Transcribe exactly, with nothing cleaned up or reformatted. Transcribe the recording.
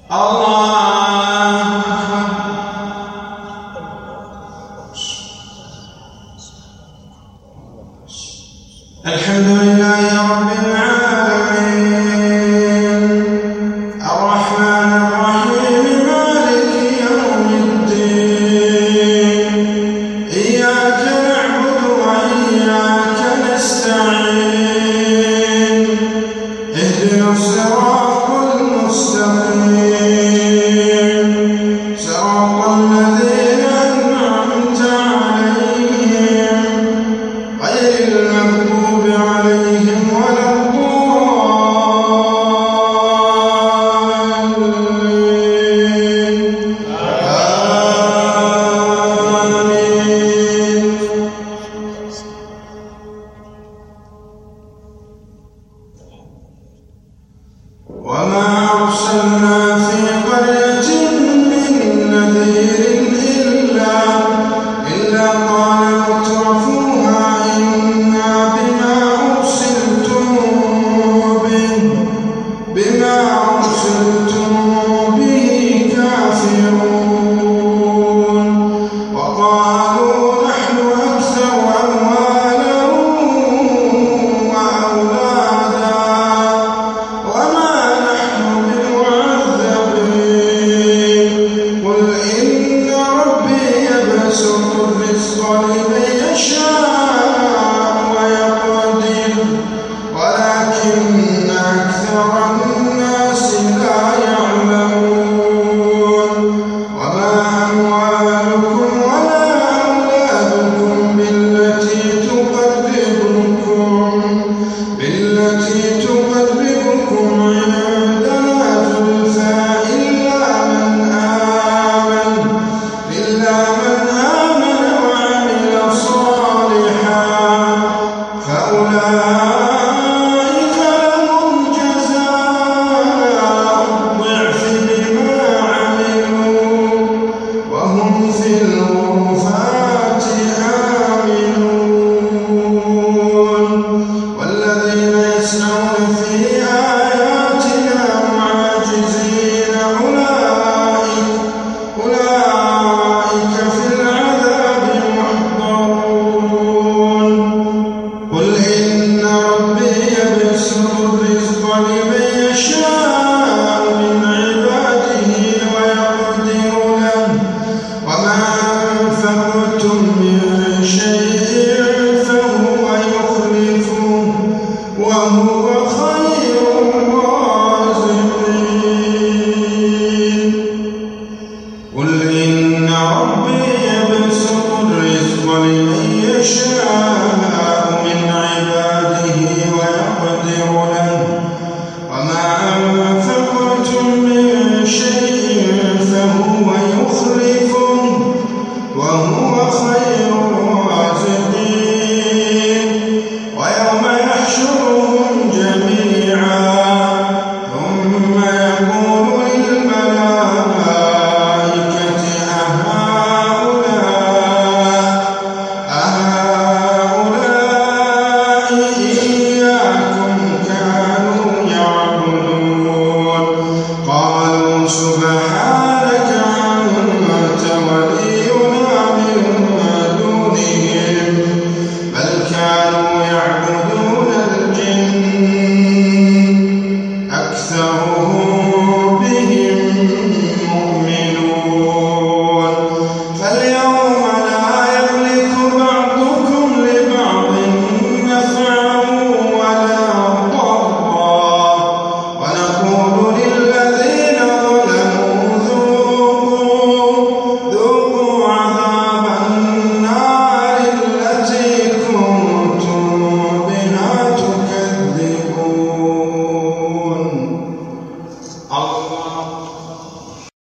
الحمد لله رب العالمين الرحمن الرحيم مالك يوم الدين إياك نعبد وإياك نستعين اهدنا الصراط المستقيم صراط الذين أنعمت عليهم غير المغضوب عليهم ولا الضالين آمين. وما أرسلنا في قرية من نذير إلا إلا قال مترفوها إنا بما أرسلتم به بما أرسلتم به كافرون وقالوا نحن أكثر أموالا وأولادا وما نحن بمعذبين قل إن ربي يبسط الرزق لمن يشاء ويقدر ولكن أكثر الناس لا يعلمون وما أموالكم ولا أولادكم بالتي تقربكم بالتي تقربكم عندنا زلفى إلا من آمن إلا من آمن وعمل صالحا فأولئك لهم جزاء الضعف بما عملوا وهم في الغرفات آمنون والذين يسعون في آياتنا معاجزين أولئك أولئك في العذاب محضرون قل إن ربي يبسط الرزق لمن يشاء من عباده ويقدر له وما أنفقتم من شيء فهو يخلفه وهو خير الرازقين قل إن ربي يبسط الرزق لمن يشاء من عباده ويقدر له وما أنفقتم من شيء فهو يخلفه وهو خير الرازقين ويوم يحشرهم جميعا ثم يقول للملائكة أهؤلاء أهؤلاء إياكم كانوا يعبدون قالوا سبحانك